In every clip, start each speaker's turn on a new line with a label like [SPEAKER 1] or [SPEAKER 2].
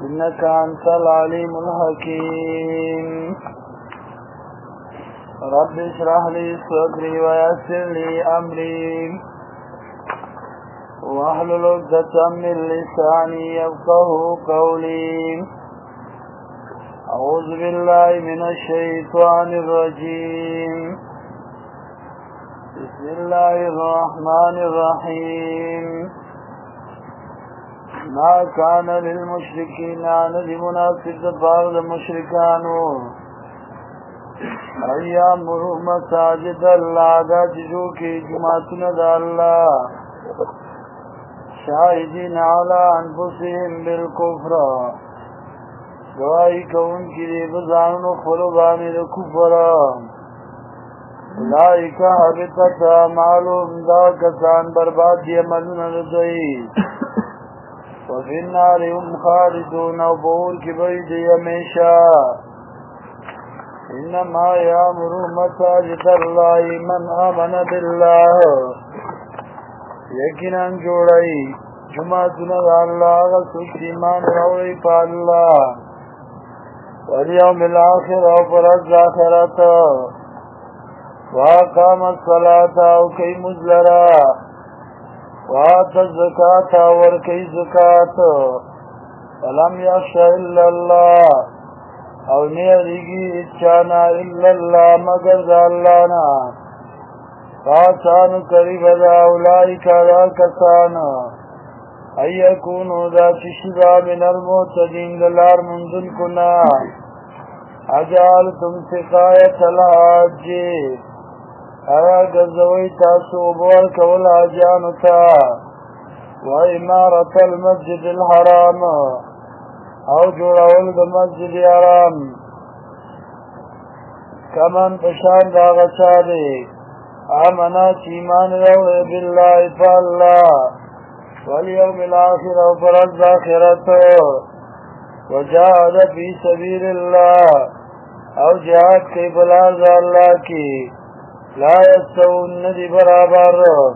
[SPEAKER 1] إنك أنت العليم الحكيم رب اشرح لي صدري ويسر لي أمري واحلل عقدة من لساني يفقهوا قولي أعوذ بالله من الشيطان الرجيم بسم الله الرحمن الرحيم ما كان للمشركين أن لمنافق بعض المشركان أيامروا مساجد الله دا جزو کی جماعتنا دا الله شاہدین علی انفسهم بالکفر گواہی کون کی دی بزانون خلو بانی دا کفر اولئک حبطت اعمالهم دا کسان برباد دی عملون ردئی وفی النار هم خالدون و بور کی بیدی ہمیشہ انما یامر مساجد اللہ من آمن باللہ یقینا جوڑائی جماعتنا اللہ غسوک ایمان روڑی پا اللہ والیوم الاخر او پرز آخرت واقام الصلاة او کئی مزلرا وآت الزکاة ورکی زکاة فلم یخش الا اللہ او نیریگی اچانا الا اللہ مگر دا اللہ نا فاسان قریب دا اولائک دا کسان ایکونو دا چشبا من المعتدین دلار منزل کنا اجالتم سقایت الحاجی ارا گزوی تاسو بور کول حاجانتا و امارت المسجد الحرام او جوڑاول دا مسجد حرام کمن پشان دا غچا دے آمنا چیمان روڑے باللہ پا اللہ والیوم الاخر او پرد آخرت وجاہد فی سبیل اللہ او جہاد کی بلاز اللہ کی لا یستوون ندی برابر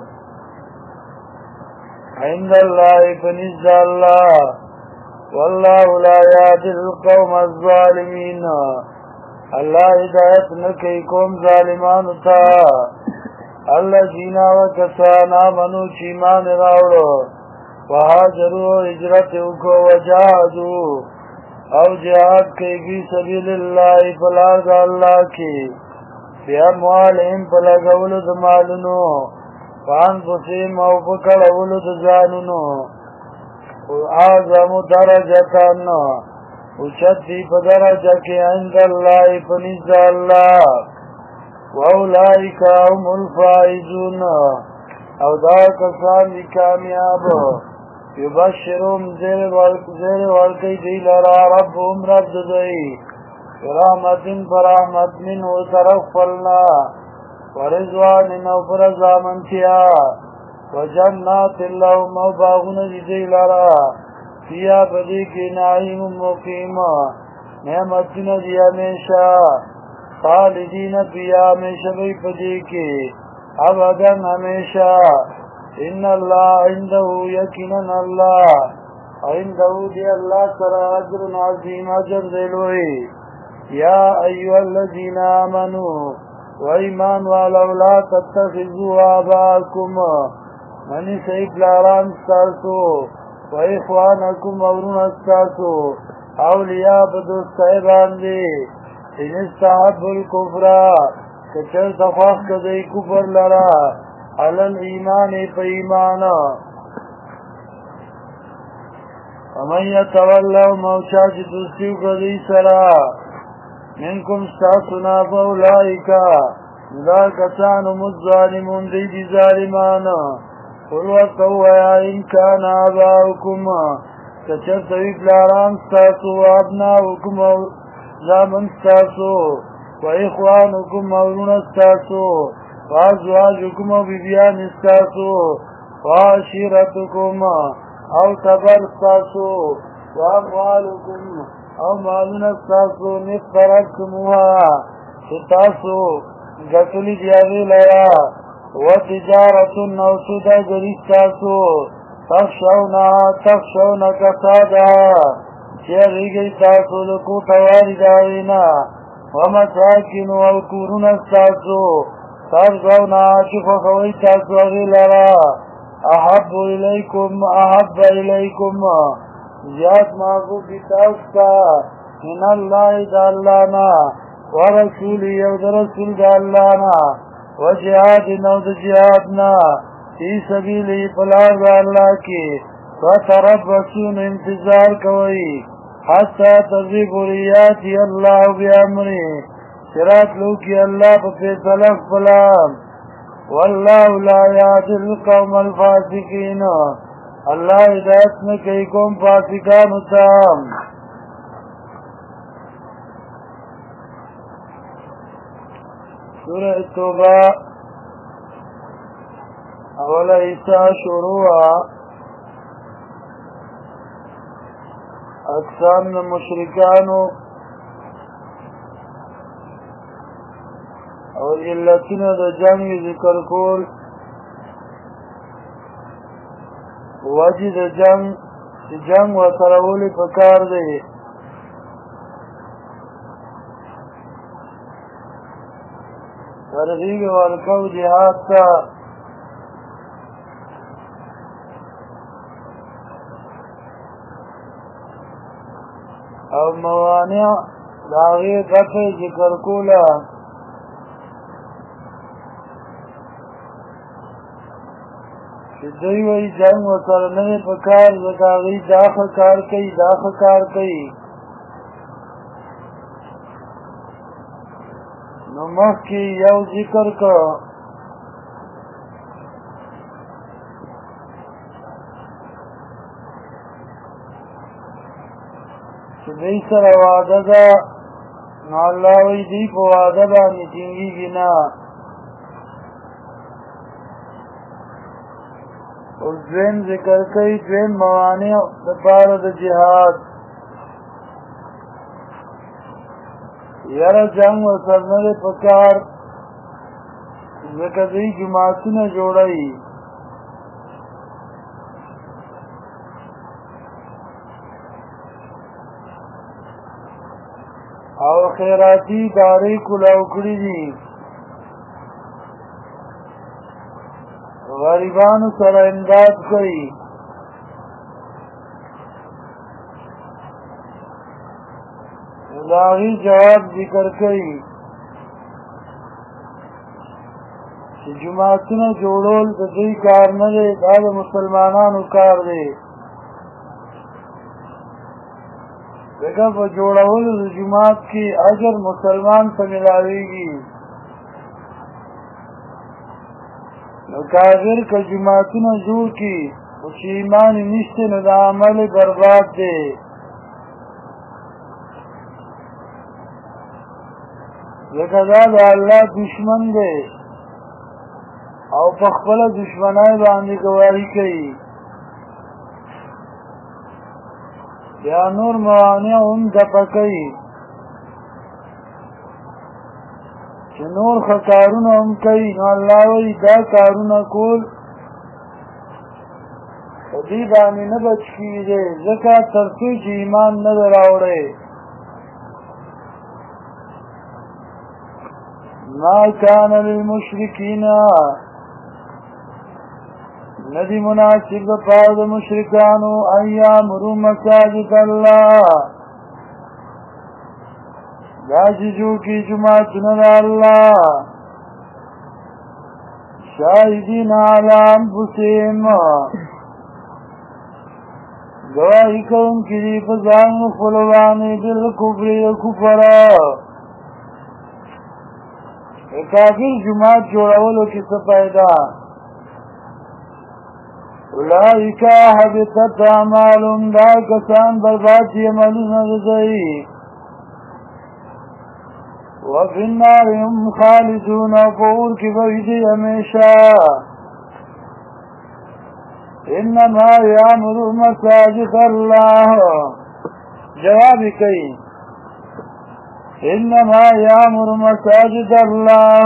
[SPEAKER 1] عند اللہ فنزد اللہ واللہ لا یهدی القوم الظالمین اللہ ہدایت نکی قوم ظالمان تا الذین وکسان آمنوا چیمان راوڑو وہاجروا ہجرت اکو وجاہدوا او جہاد کی فی سبیل اللہ فلاز اللہ کی فی اموالهم فلگولد مالنو فانفسهم او فکڑولد زاننو اعظم درجتان اچتی پدرجہ کے عند اللہ فنزد اللہ واولائک هم الفائزون او دا کسان دی کامیاب یبشرهم زیر ورکی دی لرا ربهم رب دی برحمت فرحمت منه ترفلنا ورزوان او فرزامنتیا وجنات اللهم باغن دی لرا فیا بدی کی نعیم مقیم نعمتن دی ہمیشہ خالدین فیا ہمیشہ بھی بدی کی ابدا ہمیشہ ان اللہ عنده یقینا اللہ عنده دی اللہ سرا اجر عظیم اجر دلوئی یا ایوہ الذین آمنوا و ایمان والو لا تتخذوا آباءکم منی سیب لاران ستاسو و اخوانکم ورون ستاسو اولیاء بدوستائی باندی ان استحب الکفر کچر تخواق کدی کفر لرا علی الایمان پا ایمانا ومن یتولو موچاچ دوستیو کدی سرا منکم ستاسونا فاولائکا دا کسانم الظالمون دی ظالمانا قل وقتو یا انکان آباؤکم کچر طویق لاران ستاسو وابناؤکم زامن ستاسو و اخوانکم مولون ستاسو و ازواجکم و بیبیان ستاسو و عشیرتکم او تبر ستاسو و اموالکم او مالون ستاسو نفترکتموها ستاسو گتلی دیاوی لیا وتجارة أو سوداء تخشون كسادها چیغیگی تاسو لکو تواری داوینا ومساکن والکورون استاسو ترزونا چف خوی تاسو غیلرا احب الیکم زیاد محبوب تاستا من اللہ دا اللہنا ورسولی او دا رسول دا اللہنا وجہاد نو دا جہادنا فی سبیلی پلار دا اللہ کی وتربصون انتظار کوئی حتی تذیب ریاتی اللہ بیامری شرات لوکی اللہ بفیصلق پلام واللہ لا یهدی القوم الفاسقین اللہ ہدایت میں کئی قوم فاسقان اتام سورہ توبہ اولا عیسیٰ شروع اقسام مشرکانو اور علتنا دا جنگ ذکر کول وجه دا جنگ و سرولی پکار دے ترغیب ورکو جہاد تا او موانع داغی قطع ذکر کولا دوی وی جنگ و سرنه پکار زکاغی داخ کار کئی نمخ کی یو ذکر کا دی سر وعده دا اللہ وی دی پا وعده بانی تنگی گنا اور دوین ذکر کئی دوین موانع دپار دا جہاد یرا جنگ و سرنر پکار ذکر دی جماعتون جوڑائی او خیراتی داری کلاوکڑی دی غریبان سر امداد کئی الہی جواب ذکر کئی جماعتون جوڑول دی کار نگے دا مسلمانانو کار دے دیکھا پا جوڑاول جماعت کی اجر مسلمان سے ملاوے گی کافر کا جماعتون جوڑ کی کچھ ایمان نشتے ندا عمل برباد دے دیکھا دا اللہ دشمن دے او پخپل دشمنائی باندی گواہی کئی یا نور موانع هم دپکی چه نور خکارون هم کئی نو اللہ وی دا کارون کول دی بامی نبچ کی دے زکا ترسو چه ایمان ندر آوڑے ما کان للمشرکین ندی مناسب پاد مشرکانو ایامرو مساجد اللہ داججو کی جماعتنا دا اللہ شاہدین علی انفسهم گواہی کون کی دی فضان فلوانی بالکفر کفرا کافر جماعت جوڑاولو کی سفیدہ اولئک حبطت اعمالهم دا کسان برباد عملونه غزئی وفي النار هم خالدون فور کی بویدی ہمیشہ انما یامر مساجد اللہ جواب کئی انما یامر مساجد اللہ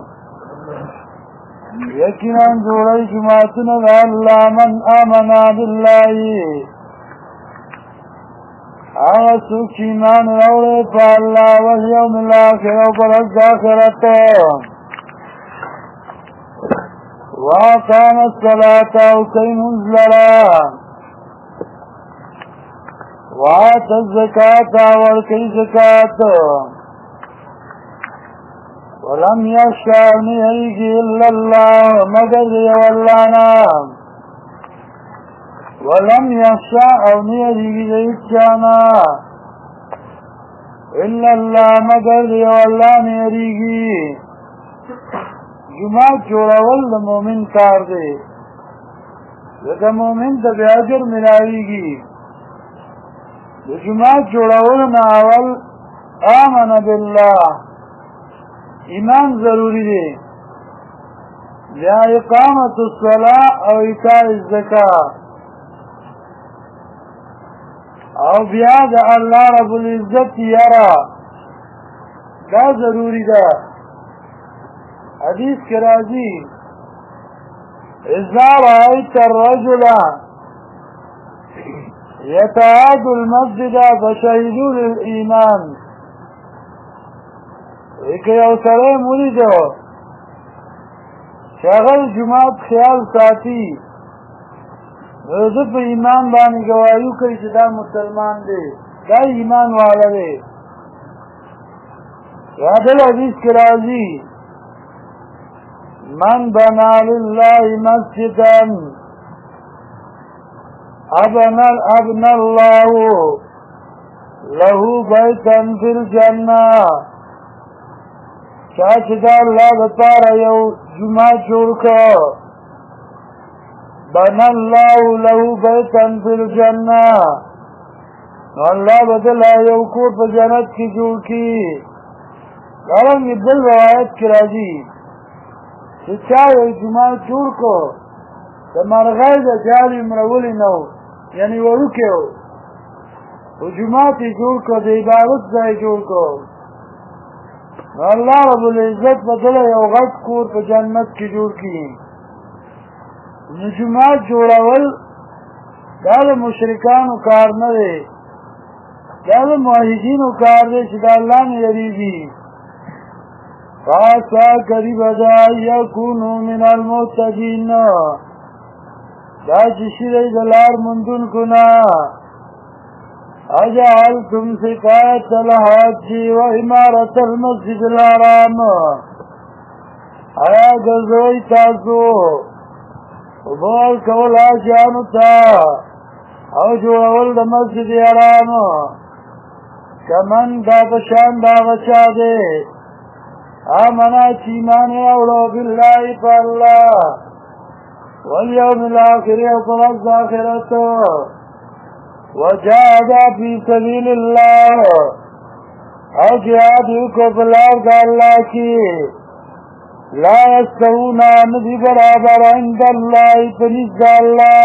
[SPEAKER 1] یقیناً جوڑی جماعتنا دا اللہ من آمنا باللہ آغا سوک ایمان روڑے پا اللہ والیوم الاخر و پرد آخرت واقام الصلاة و کئی منزلرا وآت الزکاة ورکی زکاة ولم یخشى نیگی الا اللہ مگر یولانا ولم يخشى او نيريگی دیچانا الا اللہ مگر دیو اللہ نيريگی جماعت جوڑاول دا مومن کار دے لکا مومن دا بیاجر ملاویگی دا جماعت جوڑاول ناول آمن باللہ ایمان ضروری دے یا اقامت الصلاة او ایتاء الزکاة او بیا دا اللہ رب العزت یرا دا ضروری دا حدیث کے راضی اذا رأيت الرجل يتعاد المسجد فشهدوا للإيمان ایک یو سرے مریدو شغل جماعت خیال ساتی رضب ایمان بانی گوایو کئی چه دا مسلمان دے دا ایمان والا دے یادل حدیث کے راضی من بنا للہ مسجدا ابن اللہ لہو بیتا فی الجنہ چاچ دا اللہ دپارا یو جمعہ جوڑکا بنا اللہ له بیتا فی الجنہ اللہ بدلہ یوکو پا جنت کی جوڑ کی دارنگ دل روایت کی راجی چاہے جمعہ جوڑ کو مرغای دا جالی مرولی نو یعنی ورکے ہو وہ جمعہ تی جوڑ کو دا عبادت دائی جوڑ کو اللہ رب العزت بدلہ یو غد کور پا جنت کی جوڑ کی نجومات جوڑاول دا دا مشرکانو کار ندے دا دا موحدینو کار دے چه دا اللہ نے یریگی فاسا قریب دا یکونو من المتقین دا چشی دلار مندن کنا اجعلتم سقایت الحاج و امارت المسجد الحرام آیا گزوئی تاسو وبال کول آشانو تا او جوڑول دا مسجد حرام کمن دا پشان دا غچا دے آمنا چیمانی اوڑو باللہ پا اللہ والیوم الاخر او پرز آخرت وجاہدا فی سبیل اللہ او جہادیو کو بلار دا اللہ کی لا يستوونا ندی برابر عند اللہ پنیز دا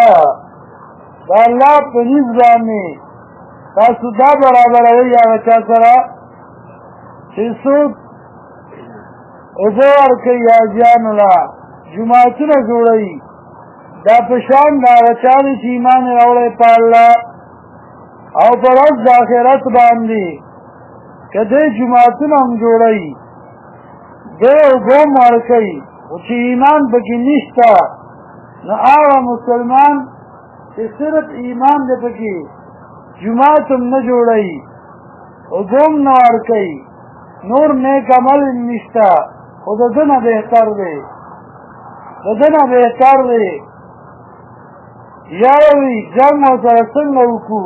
[SPEAKER 1] اللہ پنیز دامی تاسو دا برابر ہوئی آغا سرا چیسوک ادوار کئی آجیان اللہ جماعتنا جوڑئی دا پشان دا آغا چی ایمان روڑے پا اللہ او پر از آخرت باندی کہ دے جماعتنا ہم جوڑئی دے گوم ورکی وچی ایمان بکی نشتا نا آغا مسلمان چی صرف ایمان دے بکی جماعتم نجوڑئی گوم نوارکی نور نیک عمل نشتا خود دنا بہتر دے دنا بہتر دے یاوی جمع سرسنگ اوکو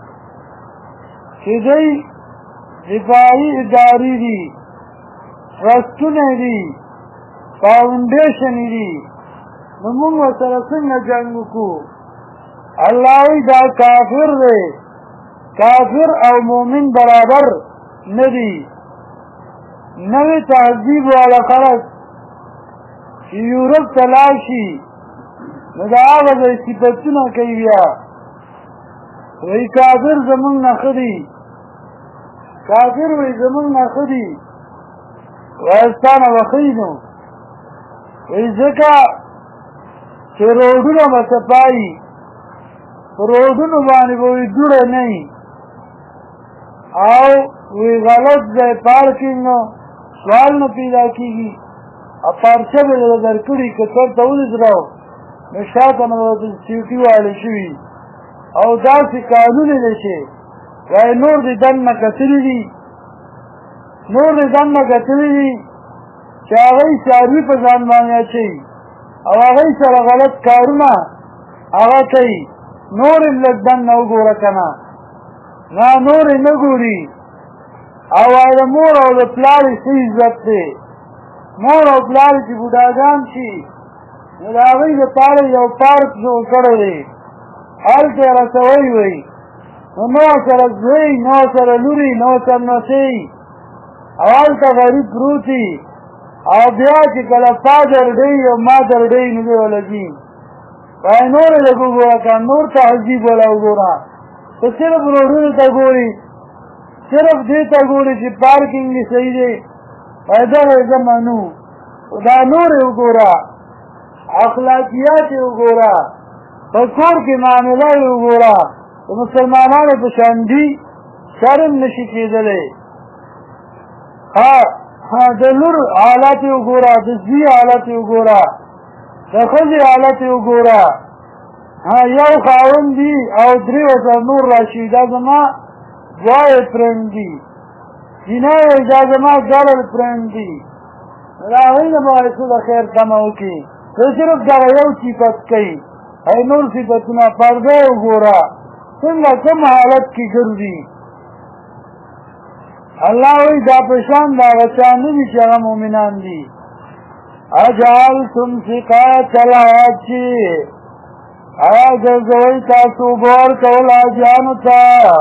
[SPEAKER 1] چی دی دفاعی اداری دی ٹرسٹونه دي فاؤنډیشن دي نو موږ سره څنګه جنگ وکړو الله دا کافر دی کافر او مومن برابر ندي نوې تعذیب والا خلق چې یورپ تلاشي نو دا هغه صفتونه کوي بیا وی کافر زمونږ نه ښه دي کافر وی زمونږ نه ښه دي وستانه وخینو وی ځکه چې روډونه به صفایي په روډونو باندې به وي دوړه نه وي او وی غلط ځای پارکینګ سوال نه پیدا کېږي پارچه به له درکړي که چېرته ولېږداو نو شاته نو سیکورټي والې شوي او داسې قانون دی چې وایي نور دې دننه کتلي دي چې هغوی څاروي په ځان باندې اچوي او هغوی سره غلط کارونه هغه کوي نور یې لږ دننه وګوره که نه نور یې نه ګوري او وایي د مور او د پلار یې څه عزت دی مور او پلار چې بوډاګان شي نو د هغوی دپاره یو پارک جوړ کړی دی هلته یې رسوی وایي نو نو سره زوی نو سره لوري نو سره نسۍ او هلته غریب پروتي او بیا چې کله فادر ډی او مادر ډی نو دی ولګي وایي نور یې لږ وګوره که نور تهذیب وله وګوره ته صرف روډونو ته ګوري صرف دې ته ګوري چې پارکینګ دې صحیح دی وایي دغه یې زه منو دا نور یې وګوره اخلاقیات یې وګوره په کور کې معامله یې وګوره د مسلمانانو په شان دي شرم نشي کېدلی د لور حالت یې وګوره د زوی حالت یې وګوره د ښځې حالت یې وګوره یو خاوند دي او درې ورته نور راشي دا زما بوای فرینډ دي جینه وایي دا زما ګرل فرینډ دي د هغوی نه به وایي څه د خیر تمه وکړي ته صرف دغه یو صفت کوي ای نور صفتونه پرده یې وګوره څنګه کوم حالت کې ګرځي الله وایي دا په شان د هغه چا نه دي چې هغه مؤمنان دي اجعلتم سقاية الحج آیا ګرځوئ تاسو اوبه ورکول حاجیانو ته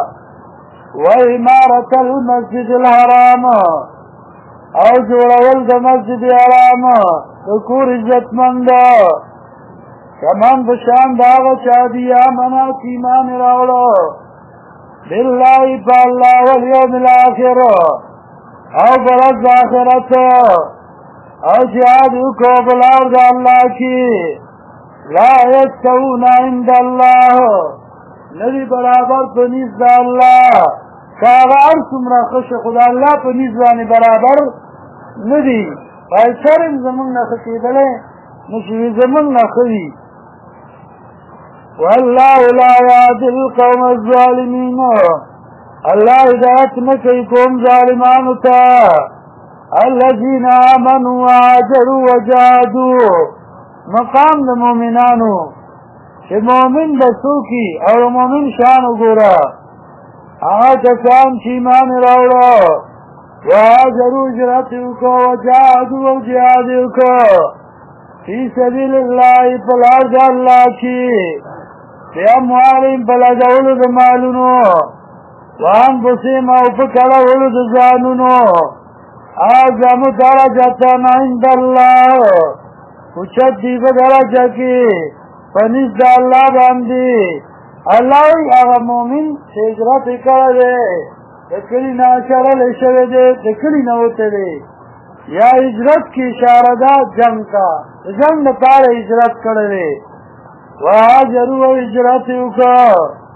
[SPEAKER 1] وعمارة المسجد الحرام او جوړول د مسجد حرام د کور عزتمند کمان په شان د هغه چا دي امنه چې ایمان یې راوړو بالله په الله والیوم الاخر او برز آخرت او جهاد وکړو په لار د الله کې لا یستوون عند الله ندی برابر په نزد د الله که هغه هر څومره ښه شي خو د الله په نزد باندې برابر نه دي وایي شرم زمونږ نه ښه کېدلی نو چې زمونږ نه ښه وي والله لا یهدي القوم الظالمین الله هدایت نه کوي قوم ظالمانو ته الذين آمنوا وهاجروا وجاهدوا مقام د مؤمنانو چې مؤمن به څوکي او د مؤمن شان وګوره هغه کسان چې ایمان یې راوړه وهاجروا هجرت یې وکړه وجاهدوا او جهاد یې وکړه فی سبیل الله په لار د الله کې باموالهم په لګولو د مالونو وانفسهم او په کړولو د ځانونو اعظم درجة عند الله اوچت دی په درجه کې په نزد د الله باندې الله وایي هغه مؤمن چې هجرت یې کړی دی د کلي نه شړلی شوی دی د کلي نه وتلی یا هجرت کې اشاره ده جنګ ته د جنګ لپاره هجرت کړی دی وهاجروا او هجرت یې وکړه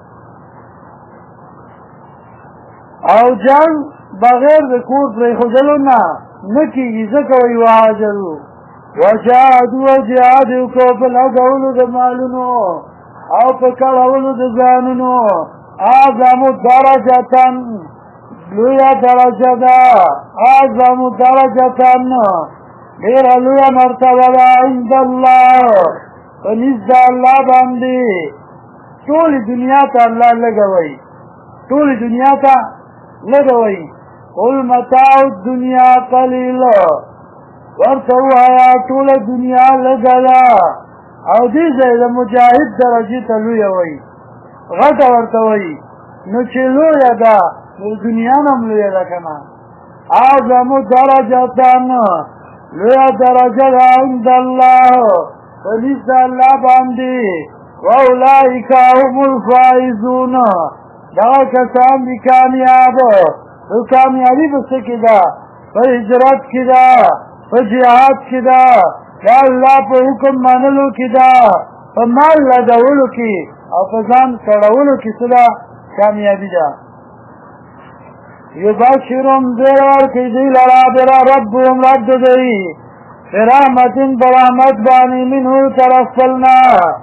[SPEAKER 1] او جنګ بغیر د کور پرېښودلو نه کېږي ځکه وایي وهاجروا وجاهدوا او جهاد یې وکړو په لګولو د مالونو او په کړولو د ځانونو اعظم درجة لویه درجه ده اعظم درجة ډېره لویه مرتبه ده عند الله په نزد د الله باندې ټولې دنیا ته الله لګوئ ټولې دنیا ته لګوئ قل متاع الدنیا قلیل ورته ووایه ټوله دنیا لږه ده او دې ځای د مجاهد درجې ته لویه وایي غټه ورته وایي نو چې لویه ده نو دنیا نه هم لویه ده که نه اعظم درجة لویه درجه ده عند الله په نزد د الله باندې واولئک هم الفائزون دغه کسان دي کامیاب کامیابي په څه کې ده په هجرت کې ده په جهاد کې ده د الله په حکم منلو کې ده په مال لګولو کې او په ځان کړولو کې څه ده کامیابي ده یبشرهم زیر ورکی دی لرا برا ربهم رب دی برحمت برحمت بانی منه ترفلنا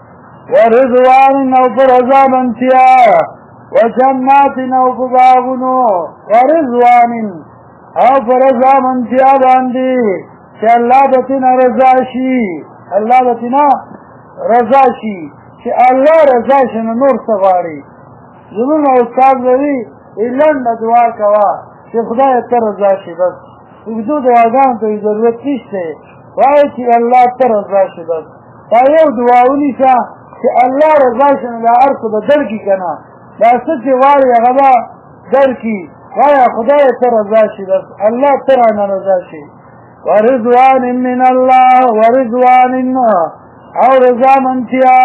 [SPEAKER 1] ورضوان او برزا منتیا وجنات او بباغنو ورضوان او برزا منتیا باندی چه اللہ بتنا رضا شی اللہ بتنا رضا شی چه اللہ رضا شنو نور سغاری زمون استاد لوی ایلن دعا کوا چه خدای تر رضا شی بس اگدو دعاگان تو ضرورت نیسته وای چه اللہ تر رضا شی بس تا یو دعاونی شا چه اللہ رضا شنو دا عرص بدر کی کنا دا سچه واری اغبا در کی وای خدای تر رضا شی بس اللہ تر آنا رضا شی ورضوان من الله ورضوان او رضا منتیا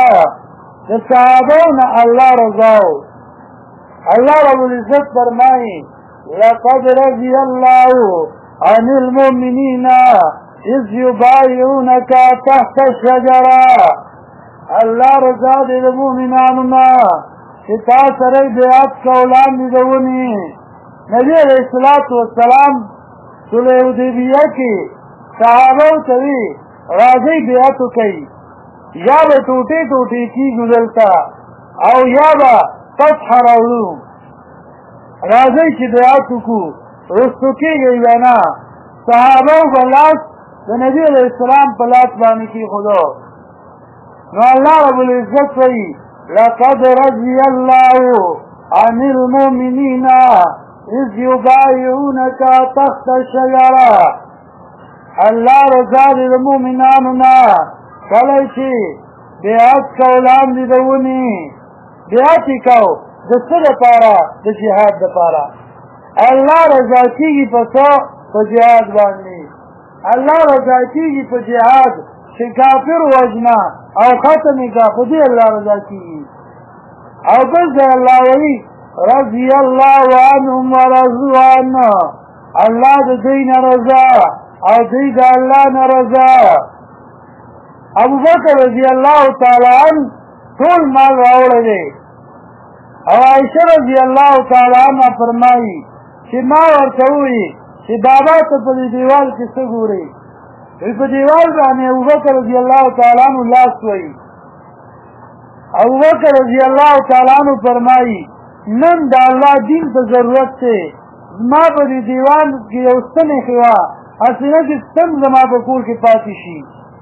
[SPEAKER 1] صحابون الله رضاو اللہ رب العزت فرمائی لقد رضی اللہ عن المؤمنین اذ یبایعونک تحت الشجرہ اللہ رضا دے المؤمناننا چتا سرے بیعت کولان دیدونی نبی علیہ السلام صلح حدیبیہ کی صحابہ توی راضی بیعتو کئی یا با ٹوٹی ٹوٹی کی گزلتا او یا با فتح راولو راضی چی بیعتو کو رستو کی گئی بینا صحابہ بلاس دا نبی علیہ السلام پلاس بانی کی خودو نو اللہ رب العزت وی لقد رضی اللہ عن المؤمنین اذ یبایعونک تحت الشجرہ اللہ رضا دی المؤمناننا کلیشی بیعت کولان دی دونی بیعتی کو دسر پارا دا جہاد دا پارا اللہ رضا کی پسو پا جہاد باننی اللہ رضا کی پا جہاد چه کافر وجنا او ختمی کا خودی اللہ رضا کی او بس اللہ وی رضی اللہ عنہم ورضوان اللہ دا دین رضا او دید اللہ نرضا ابو بکر رضی اللہ تعالی عنہ طول مال راوڑ دے او عائشہ رضی اللہ تعالی عنہ فرمائی چی ما ورطوئی چی بابا تا پا دیوال کسا گوری پا دیوال بانی ابو بکر رضی اللہ تعالی عنہ لاس وئی ابو بکر رضی اللہ تعالی عنہ فرمائی نن دا اللہ دین تا ضرورت سے ما پا دیوال کی اوستن خوا حسنہ کی ستن زما پا کور کی پاتی شی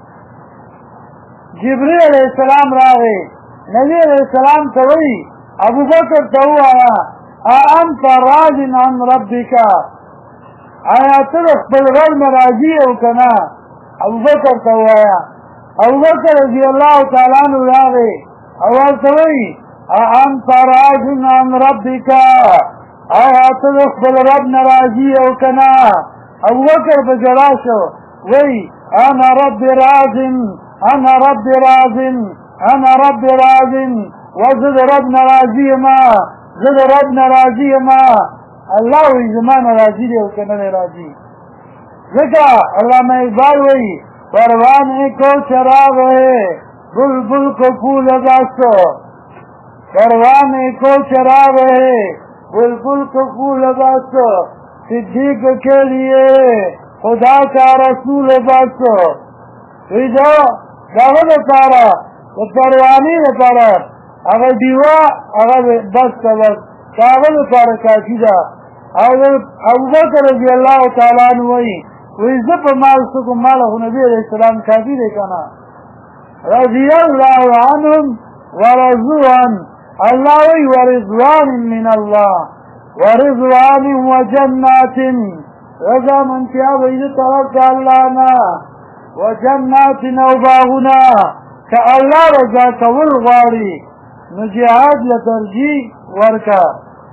[SPEAKER 1] جبریل علیہ السلام راغے نبی علیہ السلام توئی ابو بکر تو آیا انت راض عن ربکا آیا ترخ بالغل مراضی او کنا ابو بکر تو آیا ابو بکر رضی اللہ تعالیٰ عنہ راغے اول توئی انت راض عن ربکا آیا ترخ بالرب نراضی او کنا ابو بکر بجراشو وی انا رب راض انا رب راض انا رب راض وزد رب نراضی ما زد رب نراضی ما اللہ وی زمان راضی دے وکنا راضی ذکا علامہ اقبال وی پروانے کو چراغ ہے بلبل کو پھول اگاستو پروانے کو چراغ ہے بلبل کو پھول اگاستو صدیق کے لیے خدا کا رسول باسو ویجو داغد پارا پروانی پارا اگر دیوا اگر بس کا بس داغد پارا کافی دا ابو بکر رضی اللہ تعالیٰ عنہ ویزب مال سکو مال نبی علیہ السلام کافی دے کنا رضی اللہ عنہم ورضوان اللہ ورضوان من اللہ ورضوان وجنات رضا من کیا بید طرف اللہ نا وجنات نوباغنا کا اللہ رضا کول غاری نجہاد لترجی ورکا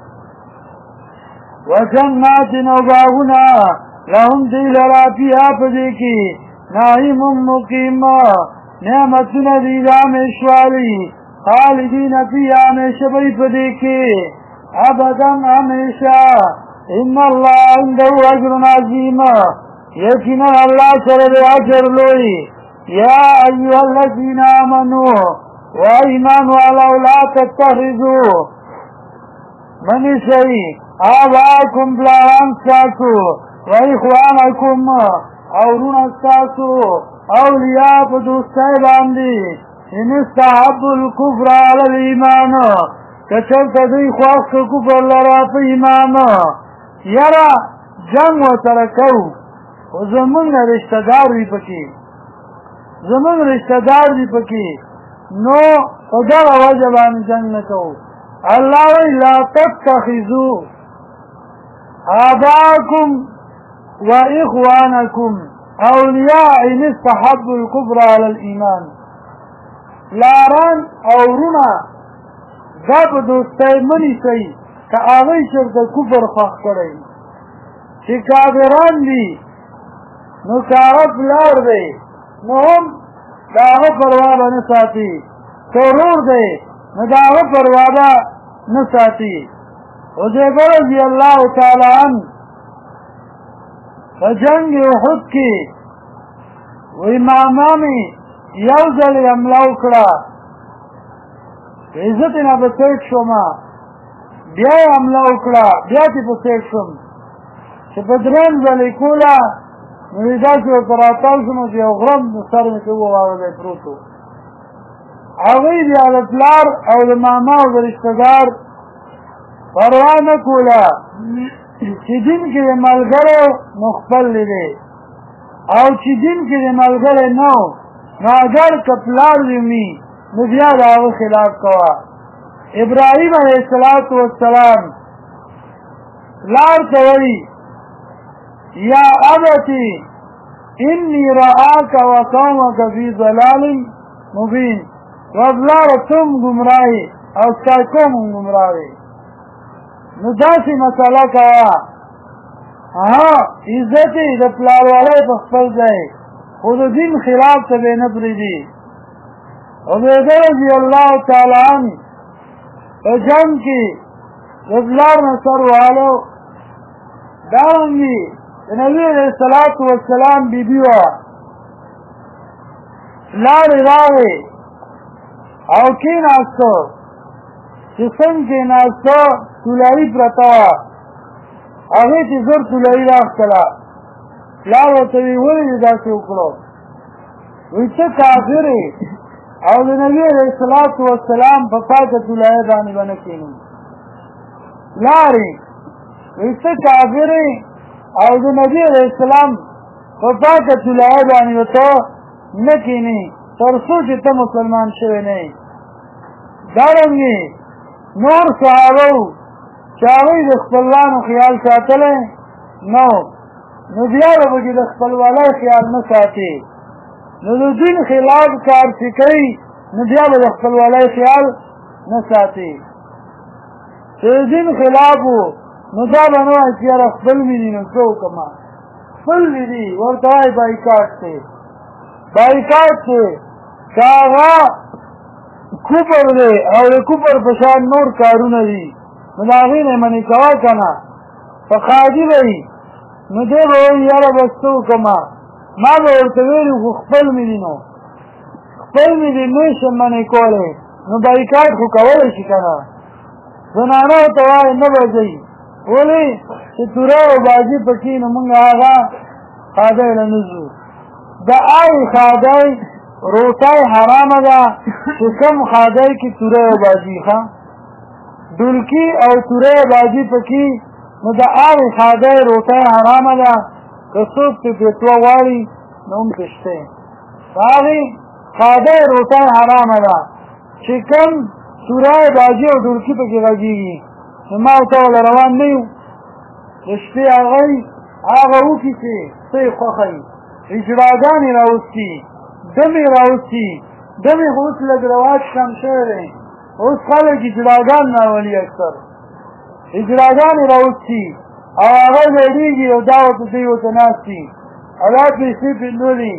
[SPEAKER 1] وجنات نوباغنا لهم دیل رافیہ پدیکی نائم مقیم نعمتنا دیدام اشوالی خالدین فی آمیش بی پدیکی ابدا ہمیشہ ان اللہ عنده اجر عظیم یقینا اللہ سر اجر لوئی یا ایها الذین آمنوا و ایمان والا لا تتخذوا من شئی آباکم پلاران ستاسو و اخوانکم اورون ستاسو اولیاء پا دوستای باندی ان استحبوا الكفر على الایمان کچلتا دی خواست کفر لرا پا ایمان یرا جنگ و ترکو و زمون رشتدار دی پکی زمون رشتدار دی پکی نو قدر وجبان جنگ نکو اللہ وی لا تتخذو آباکم و اخوانکم اولیاء ان استحبوا الكفر على الایمان لاران اورونا دب دوستای منی سی که آغی شرط کفر خواه کرئی چه کافران دی نو کاغف لار دی نو هم داغه پروابا نساتی تورور دی نو داغه پروابا نساتی حذیفه رضی اللہ تعالی عنہ فجنگ احد کی وی مامامی یوزل املاو کرا عزتنا بسیٹ شما بیا املاو کرا بیا تی بسیٹ شم چه پدرین زلی کولا نویدا سی و تراتاو شما چه اغرم سر میں چه وہ آوزی پروتو آغی بیا لطلار او لماما او درشتدار پروانه کولا چی دین که ده ملگره مخبل لیده او چی دین که ده ملگره نو نو اگر کپلار دیمی نو بیا ده آغا خلاف کوا ابراہیم علیہ السلام لار توئی یا ابتی انی رآک و قومک فی ضلال مبین وابلار تم گمراہی او ساکوم گمراہی نو داسی مسئلہ کوا عزتی دا پلاروالی پخپل جائے خود دین خلاف تبی نپری دی عبیدہ رضی اللہ تعالی عنہ جنگ کی رضلار نصر والو دارنگی نبی علیہ السلام بی بیوا لار راوی او کی ناستو جسن کی ناستو تولائی پرتوا آغی چی زر تولائی راخ کلا لار و توی ولی دا سی اکڑو ویچه کافری او د نبی علیہ السلام په پاکه تولائی باندې بنکینو لاری ویچه کافری او د نبی علیہ السلام په پاکه تولائی باندې وتو نکینی ترسو چې ته مسلمان شوی نه دارنګي نور صحابه چاوی د خپلوانو خیال ساتلی نو بیا به د خپلوالۍ خیال نه ساتي نو د دین خلاف کار چې کوي نو بیا به د خپلوالۍ خیال نه ساتي چې د دین خلاف و نو دا به نه وایي چې یاره خپل مې دي نو څه وکړمه خپل مې دي ورته وایي بایکاټ دی بایکاټ دی که هغه کوپر دی او د کوپر په شان نور کارونه دي نو د هغې نه یې منې کوه که نه په خادي به وي نو دی به وایي یاره بس څه وکړمه ما به ورته ویلي خو خپل مې دي نو خپل مې دي نه شم منې کولی نو بایکاټ خو کولی شي که نه زنانو ته وایي نه به ځئ ولې چې توره او بازي پکې نو مونږ هغه خادی له نه ځو د آی خادی روټۍ حرامه ده چې کوم خادی کې توره او بازي ښه ډولکي او توره او بازي پکې نو د آی خادی روټۍ حرامه ده که څوک پې پیټوه غواړي نو هم پې شته هغې خادی روټۍ حرامه ده چې کوم توره بازي او ډولکي پکې غږېږي نو ما ورته وله روان نه یو د شپې هغه وکړي چې څه یې خوښه وي اجراګانې راوستي دمې راوستي دمې خو اوس لږ رواج کم شوی دی اوس خلک اجراګان راولي اکثر اجراګانې راوستي او هغه ګډېږي او دا ورته دوی ورته ناست دي او دا پیسې پرې لولي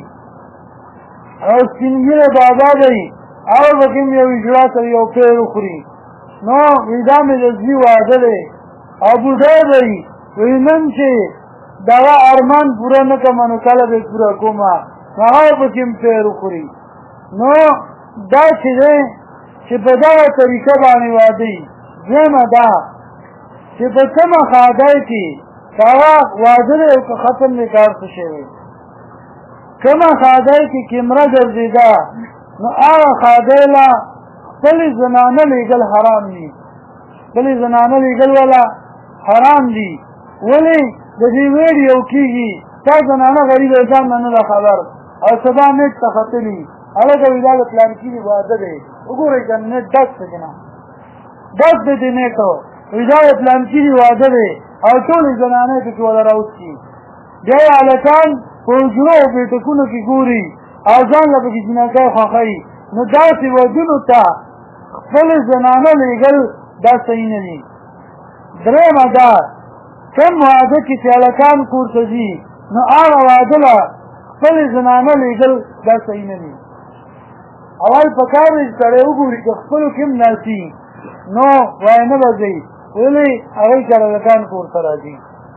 [SPEAKER 1] او سپین ږیری بابا دی هغه به کوم یو اجرا کوي یو پیر وخوري نو وی دا مې د زوی واده دی او بوډۍ به وي وی نن چې دغه ارمان پوره نه کړمه نو کله به پوره کومه نو هغه پکې هم پیر وخوري نو دا چې دی چې په دغه طریقه باندې واده وي دویمه دا چې په کومه خادای کې هغه واده دی او که ختم دی کار څه شوی کومه خادای کې کیمره ګرځېده نو هغه خادای له خپلې زنانه لیږل حرام دي خپلې زنانه لیږل والا حرام دي ولې د دې ویډیو کېږي تا زنانه غریبه ځان نه نه ده خبر او سبا نیټ ته ختلي هلکه وي دا د پلانکي دی واده دی وګورئ که نیټ ډک دی که نه ډک دی د نیټو وي دا د پلانکي دی واده دی او ټولې زنانې پکې وله راوڅي بیا یې هلکان په حجرو او بیټکونو کې ګوري او ځان له پکې جنکۍ خوښوي نو داسې ودونو ته خپلې زنانه لیږل دا صحیح نه دي درېیمه دا کوم واده کې چې هلکان کور ته ځي نو هغه واده له خپلې زنانه لیږل دا صحیح نه دي اول پکار دی چې سړی وګوري که خپلو کې هم ناسي نو وایي نه به ځئ ولې هغوی کله هلکان کور ته راځي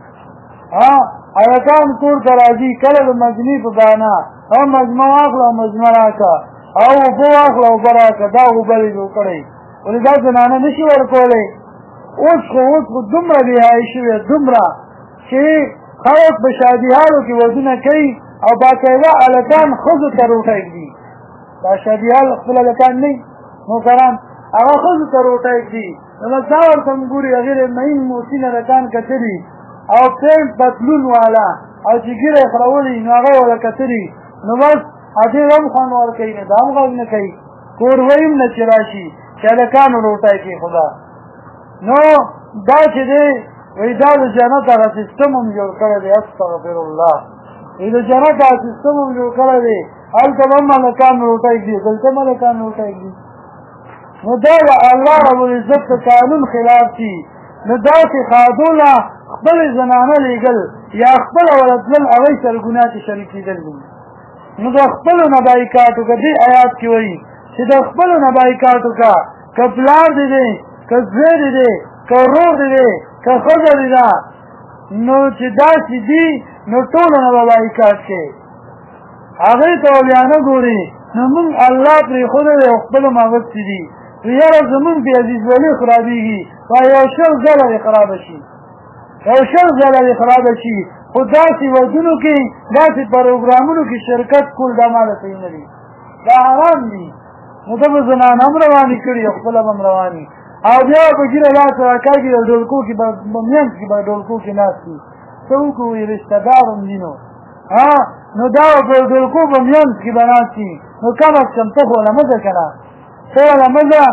[SPEAKER 1] هلکان کور ته راځي کله د مجمې په بهانه او مجمه واخله او مجمه راکړه او اوبه واخله اوبه راکړه دا اوبه دې جوړ کړی ولې دا زنانه نه شي ورکولی اوس خو دومره بېحایي شوې دومره چې خلک په شادیهالو کې ودونه کوي او باقاعده هلکان ښځو ته روټه ږدي دا شادیهال خپل هلکان نه نوکران هغه ښځو ته روټه ږدي نو بس دا ورته م ګوري هغې د مین موسین هلکان کتلي او پینټ پتلون والا او چې ګیره یې خرولي نو هغه وله کتلي نو بس هغې هم خوند ورکوي نه دا هم غږ نه کوي کوربه هم نه چې راشي چې هلکانو روټه یې کېښوده نو دا چې دی وایي دا د جنت هغه سیستم هم جوړ کړی دی استغفر الله وایي د جنت هغه سیستم هم جوړ کړی دی هلته به هم هلکان روټه ږدي دلته هم هلکان روټه ږدي نو دا د الله ربالعزت د قانون خلاف شي نو داسې خادو له خپلې زنانه لیږل یا خپله ورتلل هغوی سره ګناه کې شریک کېدل دي نو د خپلو نه بایکاټ وکړه دې آیات کې وایي چې د خپلو نه بایکاټ وکړه که پلار دې دی که زوی دې دی که ورور دې دی که ښځه دې ده نو چې داسې دي نو ټولو نه به بایکاټ کې هغې ته به بیا نه ګوري نو مونږ الله پرېښودی دی او خپلو مغستې دي یاره زمونږ پې عزیز ولي خرابېږي یو شل ځله دې خرابه شي یو شل ځله دې خرابه شي خو داسې ودونو کې داسې پروګرامونو کې شرکت کول دا ماله صحیح نه دي دا حرام دي نو ته به زنان هم روانې کړي او خپله به هم روانې او بیا به ګیره لاس راکاږي او ډولکو کې به منځ کې به ډولکو کې ناست وي څه وکړو وایي رشته دار هم دي نو دا به ډولکو به منځ کې به ناست وي نو کم از کم ته خو وله مه ځه که نه ته وله مه ځه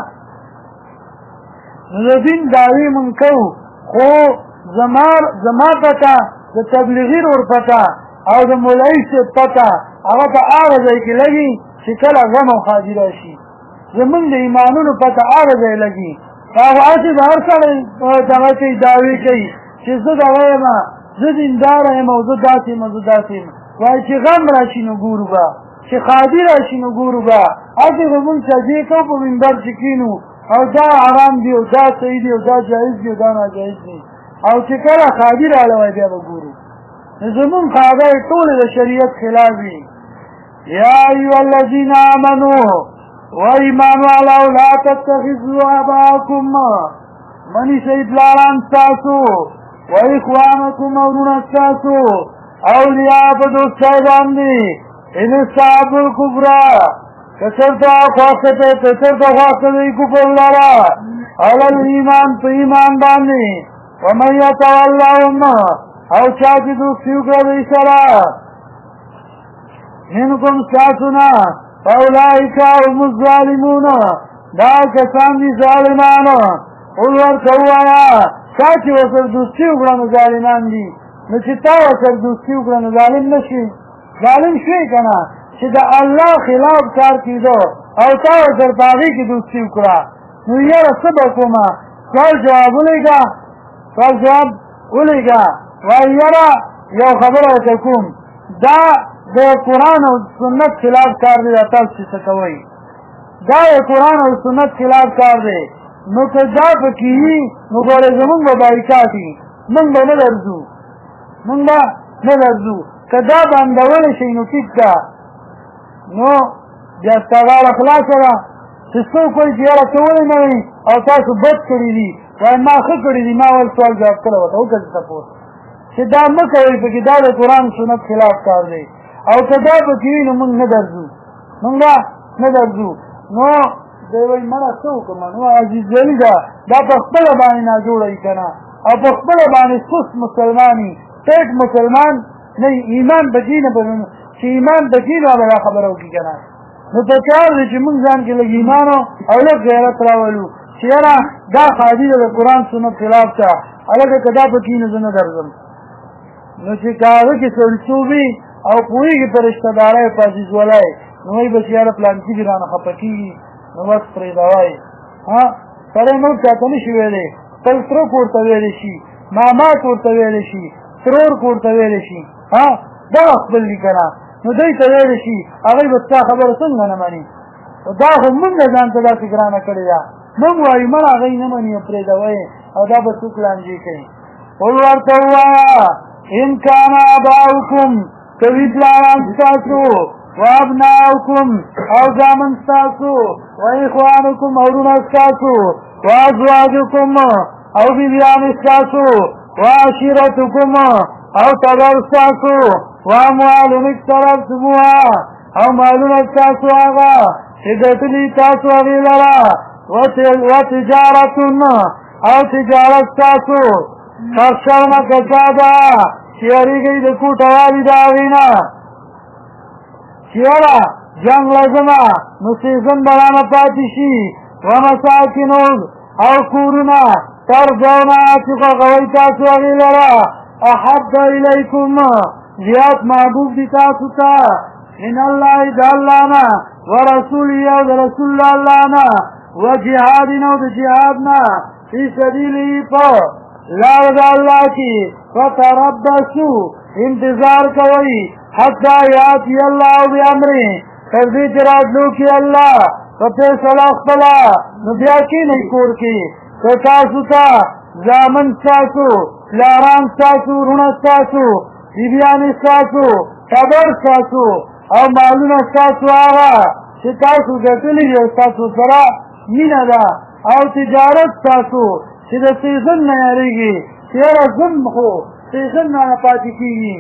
[SPEAKER 1] نو د دین دعوې مونږ کوو خو زما پته د تبلیغي رور پته او د مولوي صاحب پته هغه په هغه ځای کې لګي چې کله غم او ښادي راشي زمونږ د ایمانونو پته هغه ځای لګي هغه هسې به هر سړی دغه کوي دعوې کوي چې زه دغه یم زه دینداره یم او زه داسې یم زه داسې یم وایي چې غم راشي نو ګورو به چې ښادي راشي نو ګورو به هسې به مونږ سجدې کوو په منبر چې کښېنو او دا حرام دی او دا صحیح دی او دا جایز دی او دا ناجایز دی او چې کله ښادي راغله وایي بیا به ګورو نو زمونږ ښادۍ ټولې د شریعت خلاف وي یا ایها الذین آمنو و ایمان والاو لا تتخذوا آباءکم منیسئ پلاران ستاسو و اخوانکم او وروڼه ستاسو اولیاء په دوستۍ باندې ان استحبوا الکفر که چېرته خوښه دی کفر لره علی الایمان په ایمان باندې ومن یتولهم او چا چې دوستي وکړه دوی سره منکم ستاسو نه فاولئک هم الظالمون دا کسان دي ظالمان قل ورته ووایه چا چې ورسره دوستي وکړه نو ظالمان دي نو چې تا ورسره دوستي وکړه نو ظالم نه شي ظالم شوې که نه چې د الله خلاف کار کېده او تا ورسره په هغې کې دوستي وکړه نو یاره څه به کومه سوال جواب ولېږه سوال جواب ولېږه وایي یاره یو خبره ورته کوم دا د قرآن او سنت خلاف کار دی دا تاسو چې څه کوئ دا د قرآن او سنت خلاف کار دی نو که دا پکې وي نو ګورې زمونږ به بایکاټ وي مونږ به نه درځو که دا بندولی شئ نو ټیک ده نو بیا ستا غاړه خلاصه ده چې څوک وایي چې یاره ته ولې نه وئ او تاسو بد کړي دي وای ما ښه کړي دي، ما ول سوال جواب کړی ورته وکړه تپوس چې دا مه کوئ پکې دا د قرآن سنت خلاف کار دی او که دا پکې وي نو موږ نه درځو، موږ نه درځو. نو دی وایي مړه څه وکړم؟ نو عزیز علي دا په خپله باندې ناجوړه وي که نه، او په خپله باندې سست مسلمان وي، ټیټ مسلمان نه وي، ایمان پکې نه بنو چې ایمان پکې نو به دا خبره وکړي که نه. نو پکار دی چې موږ ځان کې لږ ایمان او لږ غیرت راولو چې یاره دا خادي ده د قرآن سنت خلاف ته، هلکه که دا پکې نو زه نه درځم. نو چې که هغه کې سړیتوب وي او پوهېږي په رشته دارۍ په عزیزولۍ نو وایي به چې یاره پلانکي دې رانه خفه کېږي نو بس پرېږده وایي. سړی نور چاته نه شي ویلی، خپل تره کور ته ویلی شي، ماما کور ته ویلی شي، ترور کور ته ویلی شي، دا خپل دي که نه. نو دوی ته ویلی شي هغوی به ستا خبره څنګه نه مني؟ دا خو مونږ ځان ته داسې ګرانه کړې ده، مونږ وایو مړه هغوی نه مني او پرېږده وایي او دا به څوک لانجې کوي. قل ورته ووایه ان کان آباؤکم که وي پلاران ستاسو و ابناؤکم او زامن ستاسو و اخوانکم او رونه ستاسو و ازواجکم او بیبیان ستاسو و عشیرتکم او تبر ستاسو و اموالون اقترفتموها او مالون ستاسو هغه چې ګټلي تاسو هغې لره و تجارتون او تجارت ستاسو تخشون کسادا چې یریږئ د کوټوالي د هغې نه چې یاره جنګ لازمه نو سیزن به رانه پاتې شي و مساکنو او کورونه ترجونه چې خوښوئ تاسو هغې لره احب الیکم زیات محبوب دي تاسو ته من الله د الله نه و رسوله او د رسول الله نه و جهاد او د جهاد نه فی سبیله په لار د الله کې فتربصوا انتظار کوئ حتی یاتی الله بامره تر دې چې راتلو کې الله په فیصله خپله نو بیا کښېنئ کور کې که تاسو ته زامن ستاسو پلاران ستاسو وروڼه ستاسو بیبیانې ستاسو ټبر ستاسو او مالونه ستاسو هغه چې تاسو ګټلي دي او ستاسو سره مینه ده او تجارت ستاسو چې د سیزن نه یارېږي چې یاره ځم خو سیزن نه پاتې کېږي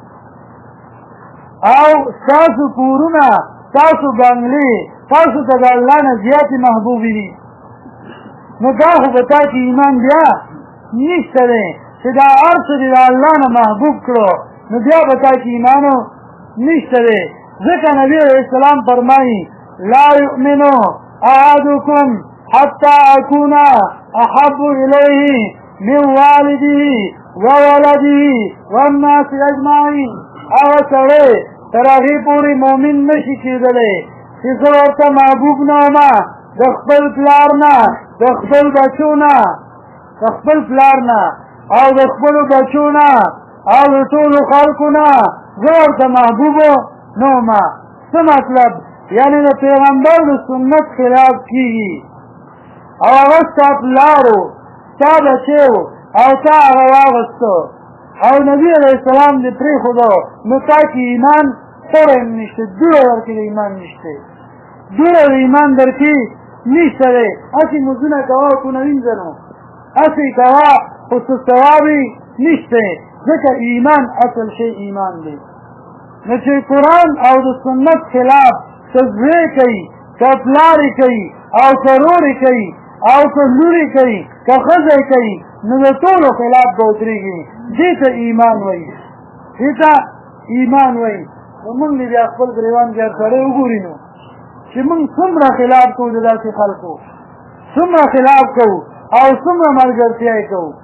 [SPEAKER 1] او ستاسو کورونه ستاسو بنګلې تاسو ته د الله نه زیاتې محبوبې دي نو دا خو به تا کې ایمان بیا نشته دی چې دا هر څه دې د الله نه محبوب کړو نو بیا به تا کې ایمان نشته دی ځکه نبي علیه السلام فرمایي لا یؤمنو احدکم حتی اکون احب الیه من والده وولده والناس اجمعین هغه سړی تر هغې پورې مؤمن نشي کېدلی چې زه ورته محبوب نه ومه د خپل پلار نه د خپل بچو نه د خپل پلار نه او د خپلو بچو نه او د ټولو خلکو نه زه ورته محبوب نه ومه. څه مطلب؟ یعنې د پیغمبر د سنت خلاف کېږي او هغه ستا پلار و ستا بچی و او تا هغه واغسته او نبي علیه السلام دې پرېښودو نو تا کې ایمان سره نشته، دوره در کې د ایمان نشته، دوره د ایمان در کې نشته دی. هسې مزونه کوه او کونه وینځه نو هسې کوه خو څه ثواب یې نشته ځکه ایمان اصل شی ایمان دی. نو چې قرآن او د سنت خلاف که زوی کوي که پلار یې کوي او که رور یې کوي او که لور یې کوي که ښځه یې کوي نو د ټولو خلاف به ودرېږي، دې ته ایمان وایي، دې ته ایمان وایي. نو موږ دې بیا خپل ګرېوان ګر سړی وګوري نو چې موږ څومره خلاف کوو د داسې خلکو، څومره خلاف کوو او څومره ملګرتیا یې کوو.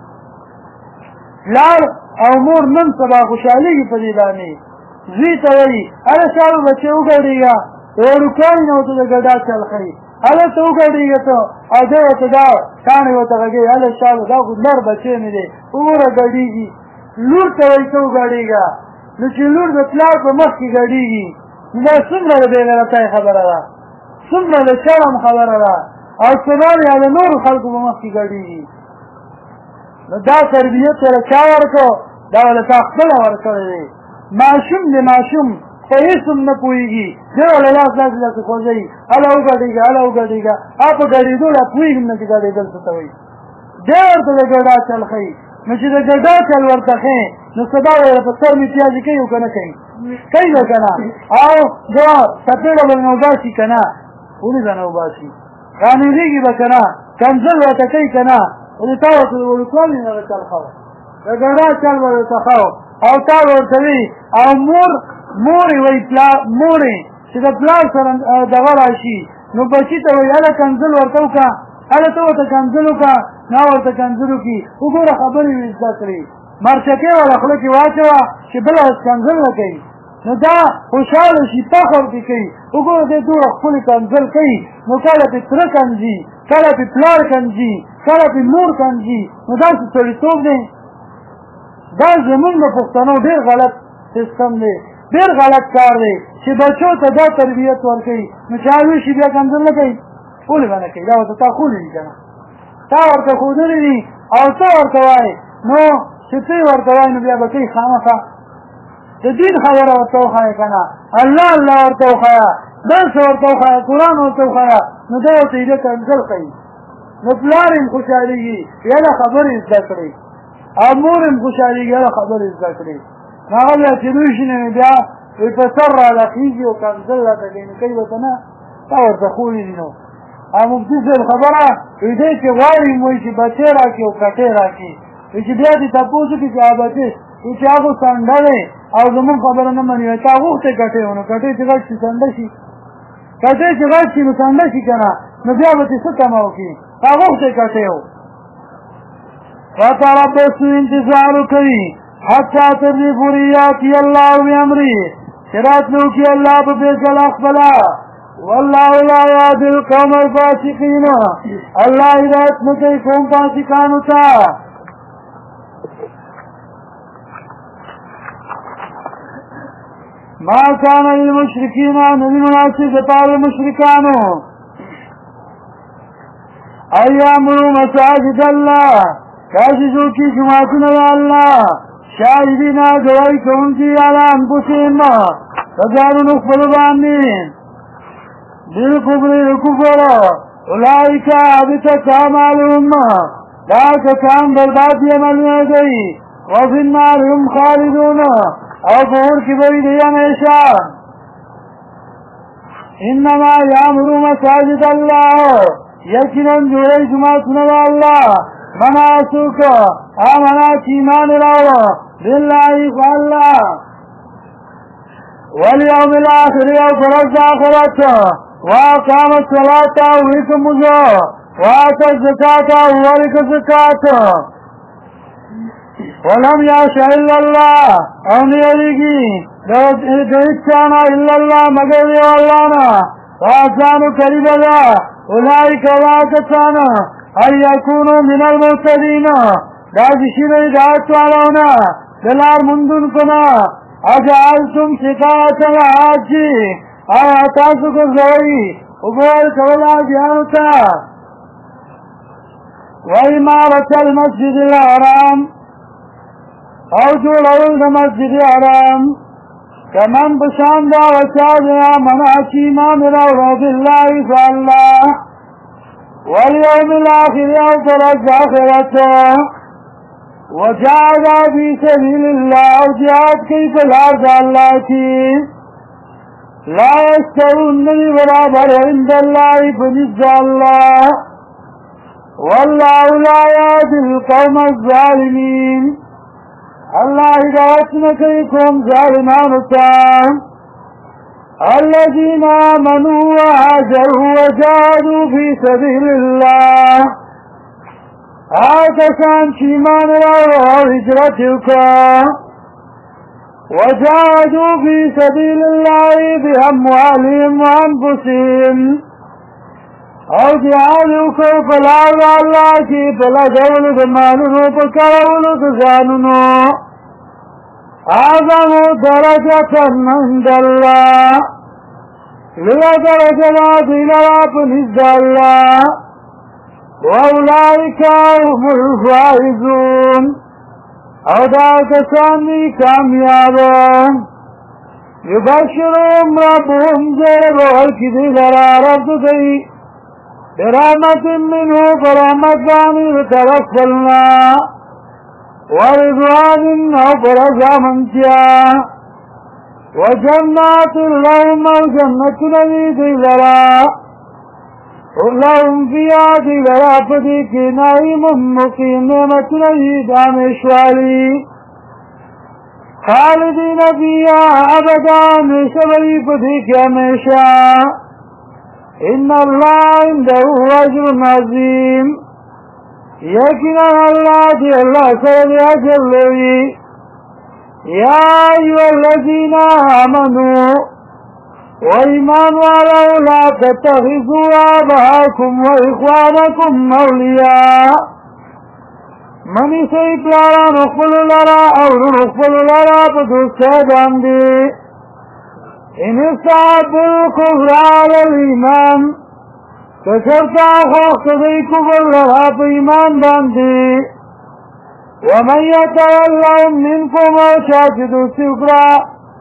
[SPEAKER 1] پلار او مور نن سبا خوشحالېږي په دې باندې زوی ته وایي هله شابه بچې وګډېږه وړوکی نه ورته د ګډا چل ښایي هلته وګډېږه ته او دی ورته دا کاڼې ورته غږوي هله شابه دا خو نر بچی مې دی وګوره ګډېږي. لور ته وایي ته وګډېږه نو چې لور د پلار په مخ کې ګډېږي نو دا څومره د بېغیرتۍ خبره ده، څومره د شرم خبره ده او سبا یا د نورو خلکو په مخ کې ګډېږي. نو دا تربیت سره چا ورکړو؟ دا له تا خپله ورکړی دی. ماشوم دی ماشوم په هېڅ هم نه پوهېږي دی وله لاس داسې داسې خوځوي هله وګډېږه هله وګډېږه په ګډېدو لا پوهېږم نه چې ګډېدل څه ته وایي. دی ورته د ګډا چل ښیي نو چې د ګډا چل ورته ښیي نو سبا ویله په سر مې پیازې کوي او که نه کوي کوي به که نه او دا څپېړه به نه وباسي که نه ولې به نه وباسي رانږدېږي به که نه کنځل ورته کوي که نه ولې تا ورته د وړوکوالي نه هغه چل ښه و د ګډا چل به ورته ښه و او تا به ورته وي او مورې وایي مورې چې د پلار سره دغه را شي نو بچي ته وایي هله کنځل ورته وکړه هله ته ورته کنځل وکړه نه ورته کنځل وکړي وګوره خبرې مې زده کړې مرچکې والا خوله کې واچوه چې بله اوس کنځل نه کوي نو دا خوشحاله شي فخر پې کوي وګوره دی دومره ښکلې کنځل کوي نو کله پې تره کنځي کله پې پلار کنځي کله پې مور کنځي نو داسې سړیتوب دی دا زمونږ د پښتنو ډېر غلط سیستم دی ډېر غلط کار دی چې بچو ته دا تربیت ورکوي نو چې هغوی شي بیا کنځل نه کوي ولې به نه کوي دا ورته تا ښودلي دي که نه تا ورته ښودلي دي او ته ورته وایې نو چې ته یې ورته وایې نو بیا به کوي خامخا د دین خبره ورته وښایه که نه الله الله ورته وښایه درس ورته وښایه قرآن ورته وښایه نو دا ورته یې کنځل کوي نو پلار یې خوشحالېږي یاله خبرې زده کړئ او مور یې خوشحالېږي یاله خبرې زده کړئ نو هغه بیا چې لوی شي نو بیا وایي په سر راله خېږي او کنځل راته کوي نو کوي ورته نه تا ورته ښودي دي نو او مفتي صاحب خبره وایي دی چې غواړي وایي چې بچی را کړي او کټې را کړي وایي چې بیا دې تپوس وکړي چې هغه بچی وایي چې هغه سنډه دی او زمونږ خبره نه مني وایي تا غوښتې کټې و نو کټې چې غټ شي سنډه شي کټې چې غټ شي نو سنډه شي که نه نو بیا به دې څه تمه وکړي تا غوښتې کټې و فتربصوا انتظار کوي حتی تر دې پورې یاتي الله بامري چې راتلو کې الله په فیصله خپله والله لا یهدي القوم الفاسقین الله هدایت نه کوي قوم فاسقانو ته ما كان للمشركين نبي مناسب دپاره مشرکانو ایامروا مساجد الله کاشو کی جماعتونه الله شاهدینا گواہی کوونکي علی انفسهم فجارون خپل باندې بالکفر کفر اولئک حبطت اعمالهم دا کسان برباد عملونه کوي وفي النار هم خالدون او بور کی بری دی ہمیشہ انما یامر مساجد اللہ یقیناً جوڑے جماعت سنو اللہ مناسک آمنا چیمان راو باللہ فاللہ والیوم الاخر وفرز آخرت واقام الصلاة وحکم مزو وآت الزکاة وورک زکاة ولم یاشا الا اللہ او نیریگی دوچانا الا اللہ مگر دیو اللہ نا وآسانو قریب دا اولئک واقتانا ان یکونو من المعتدین دازشین ہدایت والاونا دلار مندن کنا اجعلتم سقاط الحاجی آیاتاسو کو زوئی ابوال کولا جانتا وإمارة المسجد الحرام او جوړول د مسجد حرام کمن بشان دا وچا مناچی ایمان راوړه بالله فالله والیوم الاخر او فرج آخرت وجاهد فی سبیل الله او جهاد کوي په لار د الله کې لا یستوون برابر عند الله بنزد الله والله لا یهدی القوم الظالمین اللہ ہدایت نہ کوئی قوم ظالمان ہوتا الذین آمنوا وهاجروا وجاهدوا فی سبیل اللہ آکسان چی ایمان راوړه او هجرت وکړه وجاهدوا فی سبیل اللہ باموالهم وانفسهم او جهاد وکړه په لار د الله کې په لګولو د مالونو په کارولو د ځانونو اعظم درجة عند الله لوړه درجه ده دوی لره په نزد الله واولئک هم الفائزون او دا کسان دي کامیابه یبشرهم ربهم زیر ورکړي دوی لره رب دوی برحمت منه برحمت بانی وتوفلنا ورضوان او برضا منتیا وجنات اللهم جنت نبی دی لرا اللهم فیا دی لرا پدی کی نعیم مقیم نعمت نبی دانشوالی خالدین فیا ابدا ہمیشہ بری پدی کی ہمیشہ ان اللہ عنده اجر عظیم یقینا اللہ دی اللہ سر اجر لوی یا ایها الذین آمنوا وایمان والو لا تتخذوا آباءکم واخوانکم اولیاء منی سی پلاران اخفل لرا او اخفل لرا بدوسته باندی ان استحبوا الكفر على الايمان کچرتا خوخت دی کفر لرا پا ایمان باندی ومن يتولهم منكم وشاهد سكرا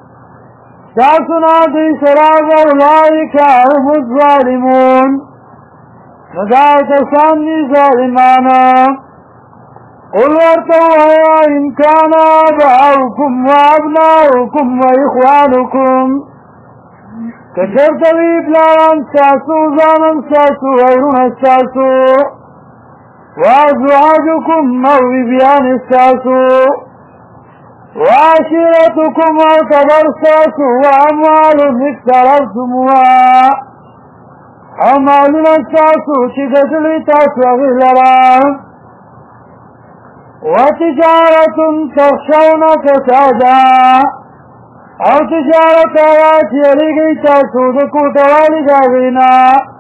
[SPEAKER 1] تاسنا دی سراغ اولئك هم الظالمون ندائت سامنی ظالمانا قل ورتوا ان كان آباؤكم وابناؤكم واخوانكم کچرتوی پلاران ساسو زامن ساسو غیرون ساسو وازواجكم موبيان الساسو وعشيرتكم وكبر ساسو واموال اقترفتموها امالنا الساسو شدتلي تاسو غلرا وتجارة تخشون كسادا او تجارت آیات یلیگی تاسو دکو توالی داغینا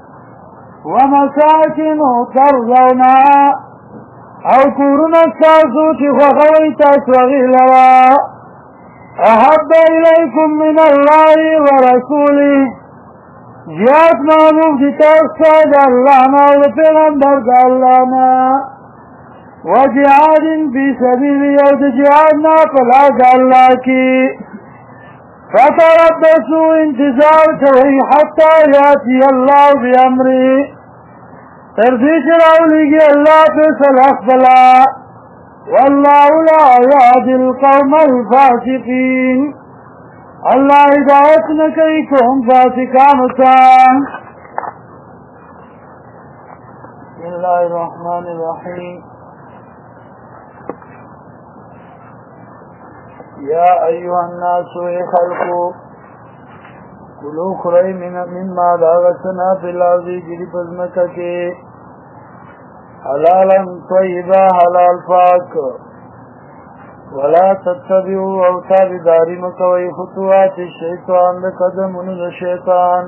[SPEAKER 1] ومساکن ترضونا او کورن تاسو چی خوخوی تاسو غیلوا احب الیکم من اللہ ورسوله جیات محبوب دی تاسو دا اللہنا و پیغمبر دا اللہنا وجہاد فی سبیلی او دا جہادنا پلا دا اللہ کی فتربصوا انتظار کوي حتى ياتي الله بأمره ترفيش راوليگي الله فيصل اخبلا والله لا يهدي القوم الفاسقين الله هدايت نكي قوم فاسقان بسم الله الرحمن الرحيم یا ایوہ الناس خلقو کلو خرائی مما داغتنا فی الارضی جری پزمکا کے حلالا طیبا حلال پاک ولا تتبعو او تابداری مکوی خطوات الشیطان لقدمون الشیطان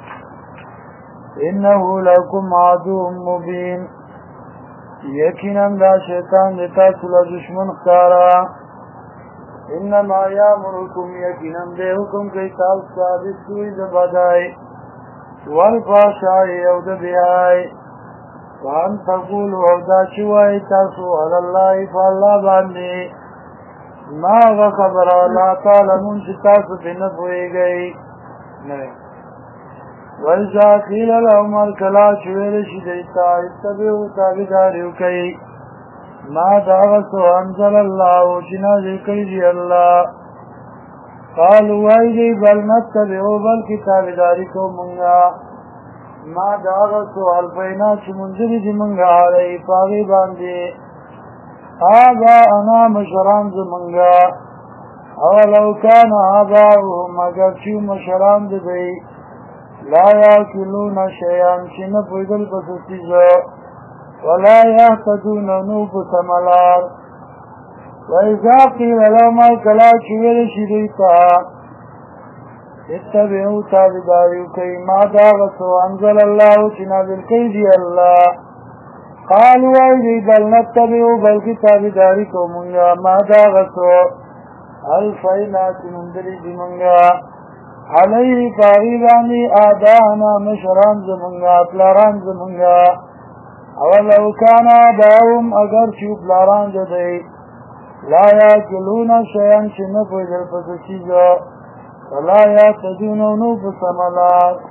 [SPEAKER 1] انہو لکم عدو مبین یقینا دا شیطان دیتا سلا دشمن خارا انما یامرکم یقینا دے حکم کئی تاس ثابت سوئی دبادائی والفاشائی او دبیائی وان تقول او دا چوائی تاسو علاللہ فاللہ باندی ما غخبر اللہ تعالمون چی تاسو پی نبوئی گئی وَإِذَا قِيلَ لَهُمْ الْكَلَا چویر شدیتا اتبعو تابداریو کئی ما دعوتو انزل اللہ چنازل کئی اللہ قالوا ایدی بل نتبعو بل کتابداری کو منگا ما دعوتو الفینا چی منزلی دی منگا علی پاغی باندی آباءنا مشران دی منگا اولو کان آباؤهم اگر چی مشران دی لا یاکلون شیئن چی نپویدل پسستیزو ولا يهتدون نوب سملار وإذا قيل لهم الكلا چویر شدیتا اتبعو تابداریو کئی ما داغتو انزل اللہ چنازل کئی دی اللہ قالوا ایدی بل نتبعو بلکی تابداری کو منگا ما داغتو الفینا چنندری دی منگا علیه فاغیبانی آدانا مشران زمنگا پلاران زمنگا اولو کان آباؤهم اگر چوب لاران جدئی لا یاکلون شیئن چی نپویدل پس چیزا ولا یاتدون نوب سملار